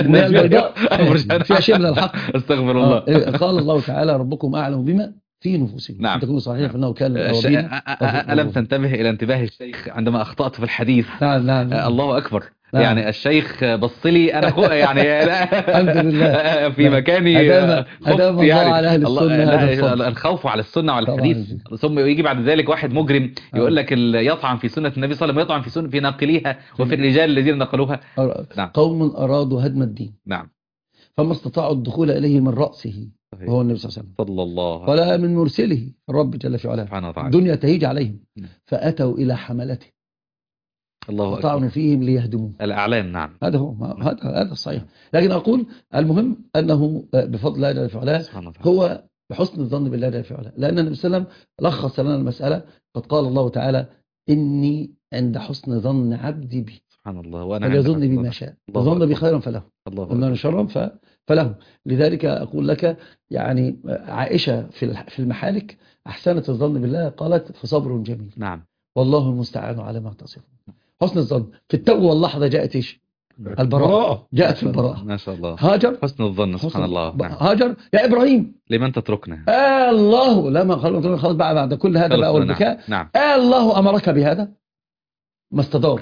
في أشياء من الحق.
استغفر الله.
قال الله تعالى ربكم أعلم بما في نفوسهم.
نعم.
تكون صحيح فإنه كان
ألم تنتبه إلى انتباه الشيخ عندما أخطأت في الحديث؟
نعم.
الله أكبر. نعم. يعني الشيخ بص لي أنا يعني
الحمد لله
في مكاني
أدام الله يعني على أهل السنة
الخوف على السنة وعلى الحديث. ثم يجي بعد ذلك واحد مجرم يقول لك يطعن في سنة النبي صلى الله عليه وسلم، يطعن في سنة في ناقليها وفي الرجال الذين نقلوها.
نعم. قوم أرادوا هدم الدين.
نعم.
فما استطاعوا الدخول إليه من رأسه وهو النبي صلى الله عليه وسلم
صلى الله
ولا من مرسله الرب جل في علاه. الدنيا تهيج عليهم فأتوا إلى حملته
الله
طعنوا فيهم ليهدموه.
الأعلام. نعم.
هذا هو هذا الصحيح. لكن أقول المهم أنه بفضل الله جل في علاه هو بحسن الظن بالله جل في علاه، لأن النبي صلى الله عليه وسلم لخص لنا المسألة. قد قال الله تعالى إني عند حسن ظن عبدي بي
سبحان الله وأنا
فليظن بي ما شاء، ظن بي خيرا فله ومن شرا فله. لذلك أقول لك يعني عائشة في المحالك أحسنت الظن بالله، قالت فصبر جميل.
نعم.
والله المستعان على ما تصفون. حسن الظن في التو واللحظة جاءت إيش؟ البراءة. جاءت في البراءة.
ما شاء الله.
هاجر
حسن الظن سبحان الله.
نعم. هاجر يا إبراهيم
لمن تتركنا
الله لما خلاص بعد كل هذا بقى والبكاء.
نعم.
الله أمرك بهذا. ما استدار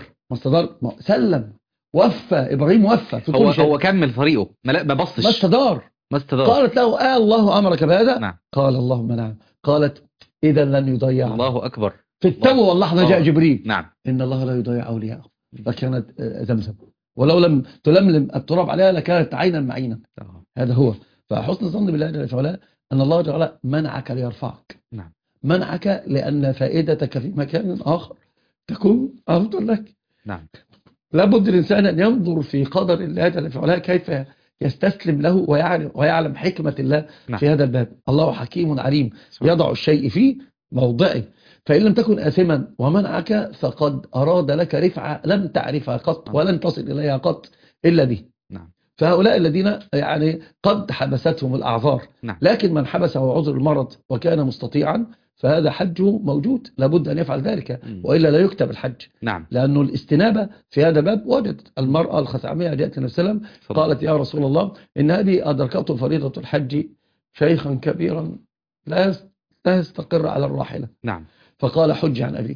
سلم وفى إبراهيم وفى في كل شيء.
هو كمل طريقه ما بصش
ما استدار. قالت له الله أمرك بهذا.
نعم.
قال اللهم نعم. قالت إذا لن يضيع.
الله أكبر.
في التو واللحظة جاء جبريل.
نعم.
إن الله لا يضيع أولياءه. فكانت زمزم ولو لم تلملم التراب عليها لكانت عينا معينا. هذا هو. فحسن الظن بالله جل وعلا أن الله جل وعلا منعك ليرفعك.
نعم.
منعك لأن فائدتك في مكان آخر تكون أفضل لك.
نعم.
لابد الإنسان أن ينظر في قدر الله جل وعلا كيف يستسلم له ويعلم حكمة الله.
نعم.
في هذا الباب. الله حكيم عليم يضع الشيء في موضعه. فإن لم تكن آثما ومنعك فقد أراد لك رفعة لم تعرفها قط ولن تصل إليها قط إلا به.
نعم.
فهؤلاء الذين يعني قد حبستهم الأعذار.
نعم.
لكن من حبسه عذر المرض وكان مستطيعا فهذا حجه موجود، لابد أن يفعل ذلك وإلا لا يكتب الحج.
نعم.
لأنه الاستنابة في هذا باب وجدت المرأة الخثعمية جاءت النبي صلى الله عليه وسلم قالت يا رسول الله إن هذه أدركت فريضة الحج شيخا كبيرا لا يستقر على الراحلة.
نعم.
فقال حج عن أبيك.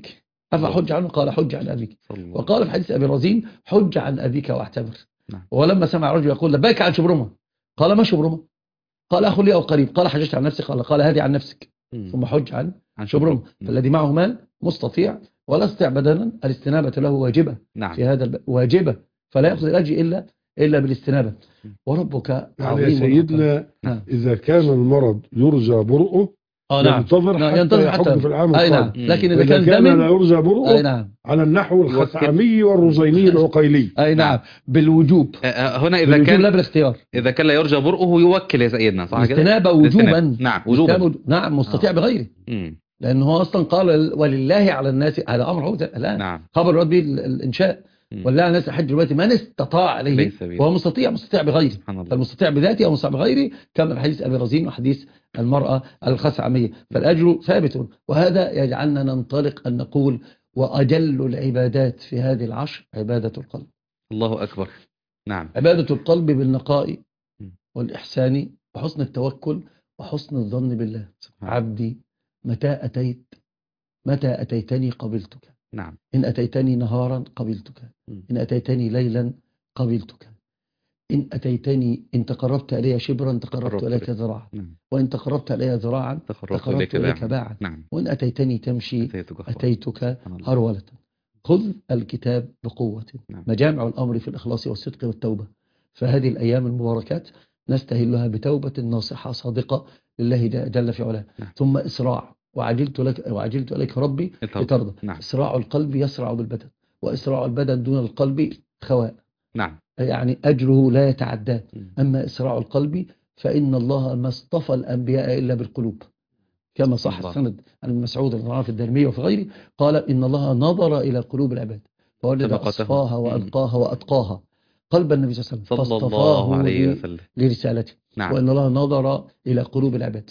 أفحج عنه؟ قال حج عن أبيك. وقال في حديث أبي رزين حج عن أبيك واعتمر. ولما سمع رجل يقول لبيك عن شبرمة، قال ما شبرمة؟ قال أخ لي أو قريب. قال حججت عن نفسك؟ قال هذه عن نفسك. ثم حج عن شبرمة. فالذي معه مال مستطيع ولا يستطيع بدنا، الاستنابة له واجبة. في هذا واجبة، فلا يأخذ الأجر إلا بالاستنابة. وربك عظيم.
يا سيدنا إذا كان المرض يرجى برؤه ينتظر حتى في العام القادم.
نعم. لكن إذا
كان لا يرجى برؤه على النحو الخثعمي والرزيني العقيلي.
نعم بالوجوب.
هنا إذا كان
لا بالاختيار.
إذا كان لا يرجى برؤه يوكل يا سيدنا، صح كده؟
استنابة وجوبا.
نعم وجوبا.
نعم مستطيع بغيره. لأنه هو أصلا قال ولله على الناس، هذا أمر هو لا خبر رد به الإنشاء. ولله على الناس حج البيت من استطاع عليه، وهو مستطيع بغيره. فالمستطيع بذاته أو مستطيع بغيره، كما حديث أبي رزين وحديث المرأة الخثعمية. فالأجر ثابت. وهذا يجعلنا ننطلق أن نقول وأجل العبادات في هذه العشر عبادة القلب.
الله أكبر. نعم.
عبادة القلب بالنقاء والإحسان وحسن التوكل وحسن الظن بالله. عبدي متى أتيتني قبلتك.
نعم.
إن أتيتني نهارا قبلتك، إن أتيتني ليلا قبلتك، إن تقربت إلي شبرا تقربت إليك ذراعا، وإن تقربت إلي ذراعا تقربت إليك باعا، وإن أتيتني تمشي أتيتك هرولة. خذ الكتاب بقوة. مجامع الأمر في الإخلاص والصدق والتوبة. فهذه الأيام المباركات نستهلها بتوبة ناصحة صادقة لله جل في علاه. ثم إسراع وعجلت إليك ربي لترضى. إسراع القلب يسرع بالبدن، وإسراع البدن دون القلب خواء. يعني أجره لا يتعدى. أما إسراع القلب فإن الله ما اصطفى الأنبياء إلا بالقلوب، كما صح السند عن ابن مسعود رضي الله عنه في الدارمية وفي غيره، قال إن الله نظر إلى قلوب العباد فوجد أصفاها وأنقاها وأتقاها قلب النبي صلى الله عليه وسلم فاصطفاه لرسالته. وإن الله نظر إلى قلوب العباد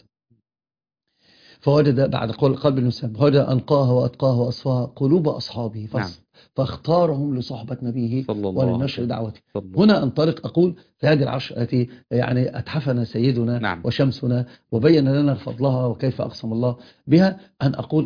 فوجد بعد قلب النسام وجد أنقاها وأتقاها وأصفاها قلوب أصحابه فاختارهم لصحبة نبيه ولنشر دعوته. هنا أنطلق أقول في هذه العشر التي يعني أتحفنا سيدنا وشمسنا وبين لنا فضلها وكيف أقسم الله بها، أن أقول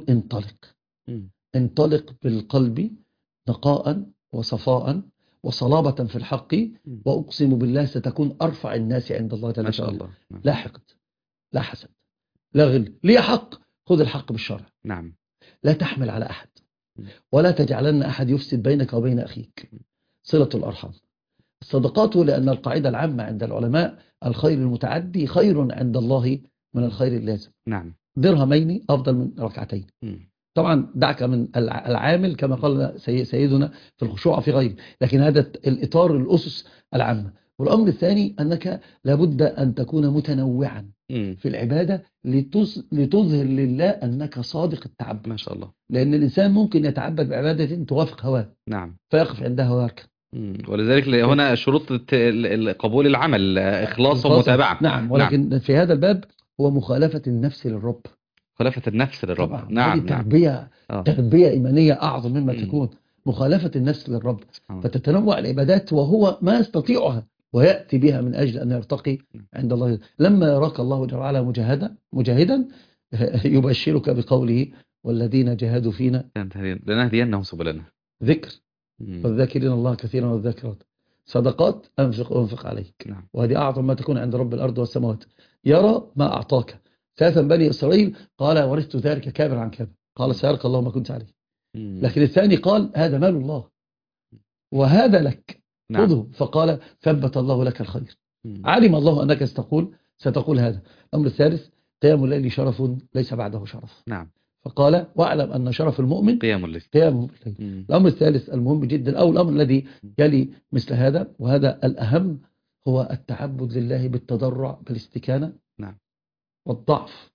انطلق بالقلب نقاء وصفاء وصلابة في الحق، وأقسم بالله ستكون أرفع الناس عند الله جل وعلا. لا حقد، لا حسد، لا غل، ليه حق، خذ الحق بالشرع. لا تحمل على أحد، ولا تجعلن أحد يفسد بينك وبين أخيك. صلة الأرحام. الصدقات، لأن القاعدة العامة عند العلماء الخير المتعدي خير عند الله من الخير اللازم. درهمين أفضل من ركعتين. طبعا دعك من العامل كما قال سيدنا في الخشوع في غيره، لكن هذا الإطار الأسس العامة. والأمر الثاني أنك لابد أن تكون متنوعا في العبادة لتظهر لله أنك صادق التعبد.
ما شاء الله.
لأن الإنسان ممكن يتعبد بعبادة توافق هواه فيقف عندها ويركع.
ولذلك هنا شروط قبول العمل إخلاص ومتابعة.
ولكن في هذا الباب هو مخالفة النفس للرب.
مخالفة النفس للرب.
هذه تربية إيمانية أعظم مما تكون مخالفة النفس للرب. فتتنوع العبادات وهو ما يستطيعها ويأتي بها من أجل أن يرتقي عند الله. لما يراك الله جل وعلا مجاهدا يبشرك بقوله والذين جاهدوا فينا
لنهدينهم سبلنا.
ذكر والذاكرين الله كثيرا والذاكرات. صدقات أنفق عليك. وهذه أعظم ما تكون عند رب الأرض والسماوات. يرى ما أعطاك. ثلاثا بني إسرائيل قال ورثت ذلك كابر عن كابر، قال سيرك الله ما كنت عليه. لكن الثاني قال هذا مال الله وهذا لك خذه، فقال ثبت الله لك الخير. علم الله أنك ستقول هذا. الأمر الثالث قيام الليل شرف ليس بعده شرف. فقال واعلم أن شرف المؤمن
قيام الليل.
الأمر الثالث المهم جدا أو الأمر الذي يلي مثل هذا وهذا الأهم هو التعبد لله بالتضرع بالاستكانة والضعف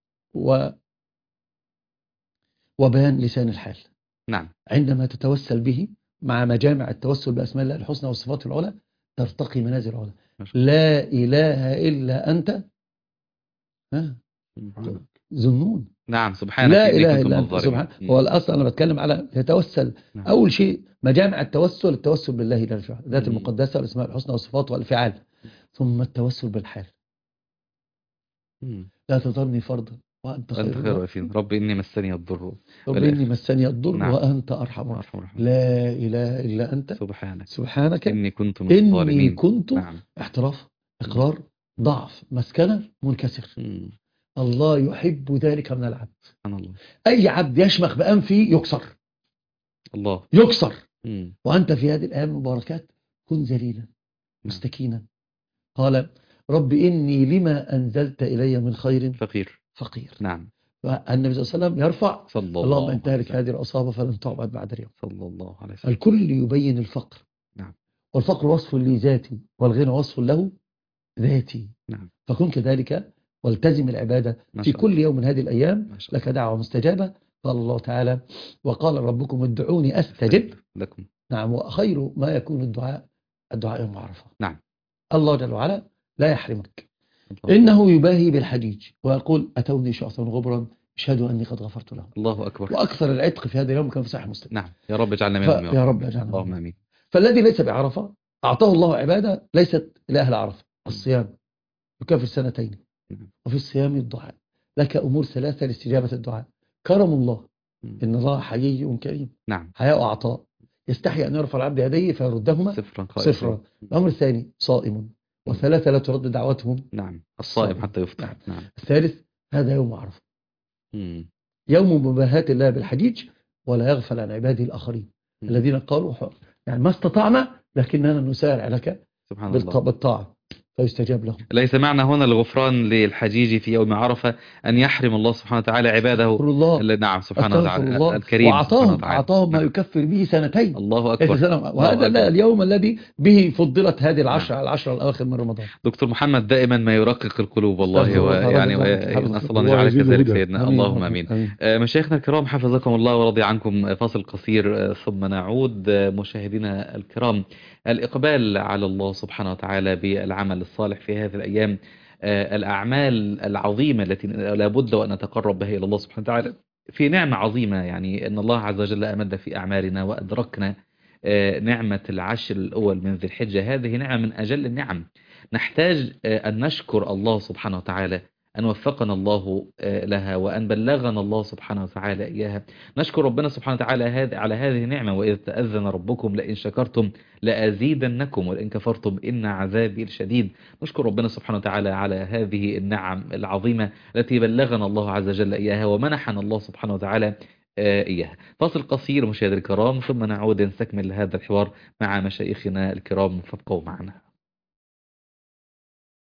وبيان لسان الحال. عندما تتوسل به مع مجامع التوسل بأسماء الله الحسنى والصفات العلى ترتقي منازل العلى. لا إله إلا أنت ذنون.
سبحانك.
لا إله إلا أنت سبحانك. هو الأصل أنا بتكلم على يتوسل. أول شيء مجامع التوسل بالله ذات المقدسة والأسماء الحسنى والصفات والفعال، ثم التوسل بالحال. لا تذرني فردا وأنت
خير
خير
الوارثين. رب إني مسني الضر
رب إني مسني الضر
نعم.
وأنت أرحم الراحمين. لا إله إلا أنت سبحانك
إني كنت من الظالمين.
إني كنت
نعم.
احتراف، إقرار، ضعف، مسكنة، منكسر. الله يحب ذلك من العبد.
الله.
أي عبد يشمخ بأنفي يكسر،
الله
يكسر. وأنت في هذه الأيام المباركات كن ذليلا مستكينا. قال رب إني لما أنزلت إلي من خير فقير.
نعم.
والنبي صلى الله عليه وسلم يرفع اللهم أنت هلك هذه العصابة فلن تعبد بعد اليوم.
صلى الله عليه وسلم.
الكل يبين الفقر.
نعم.
والفقر وصف لي ذاتي والغنى وصف له ذاتي.
نعم.
فكن كذلك والتزم العبادة في كل يوم من هذه الأيام. لك دعوة مستجابة. قال الله تعالى وقال ربكم ادعوني أستجب
لكم.
نعم. وخير ما يكون الدعاء يوم عرفة.
نعم.
الله جل وعلا لا يحرمك. إنه يباهي بالحجيج ويقول أتوني شعثا غبرا اشهدوا أني قد غفرت لهم.
الله أكبر.
وأكثر العتق في هذا اليوم كان في صحيح مسلم.
نعم. يا رب اجعلنا منهم.
يا رب اجعلنا
اللهم آمين.
فالذي ليس بعرفة أعطاه الله عبادة ليست لأهل عرفة. الصيام يكفر 2 سنين. وفي الصيام الدعاء. لك أمور 3 لاستجابة الدعاء. كرم الله. إن الله حيي كريم.
نعم.
حياء وعطاء. يستحي أن يرفع العبد يديه فيردهما صفرا. الأمر الثاني صائم. و3 لا ترد دعوتهم.
نعم. الصائم حتى يفطر. نعم.
الثالث هذا يوم عرفة. يوم مباهاة الله بالحجيج ولا يغفل عن عباده الآخرين الذين قالوا يعني ما استطعنا لكننا نسارع لك بالطاعة فيستجاب لهم.
ليس معنى هنا الغفران للحجيج في يوم عرفة أن يحرم الله سبحانه وتعالى عباده. نعم سبحانه وتعالى الكريم.
وأعطاهم ما يكفر به 2.
الله أكبر.
وهذا اليوم الذي به فضلت هذه العشر الأواخر من رمضان.
دكتور محمد دائما ما يرقق القلوب والله ويعني نسأل الله أن يجعلك كذلك سيدنا. اللهم آمين. مشايخنا الكرام حفظكم الله ورضي عنكم. فاصل قصير ثم نعود. مشاهدينا الكرام الإقبال على الله سبحانه وتعالى بالعمل الصالح في هذه الأيام. الأعمال العظيمة التي لابد وأن نتقرب بها إلى الله سبحانه وتعالى في نعمة عظيمة. يعني أن الله عز وجل أمد في أعمالنا وأدركنا نعمة العشر الأول من ذي الحجة. هذه نعمة من أجل النعم. نحتاج أن نشكر الله سبحانه وتعالى أن وفقنا الله لها وأن بلغنا الله سبحانه وتعالى إياها. نشكر ربنا سبحانه وتعالى على هذه النعمة. وإذ تأذن ربكم لئن شكرتم لأزيدنكم ولئن كفرتم إن عذابي لشديد. نشكر ربنا سبحانه وتعالى على هذه النعم العظيمة التي بلغنا الله عز وجل إياها ومنحنا الله سبحانه وتعالى إياها. فاصل قصير مشاهدينا الكرام ثم نعود نستكمل هذا الحوار مع مشايخنا الكرام. فابقوا معنا.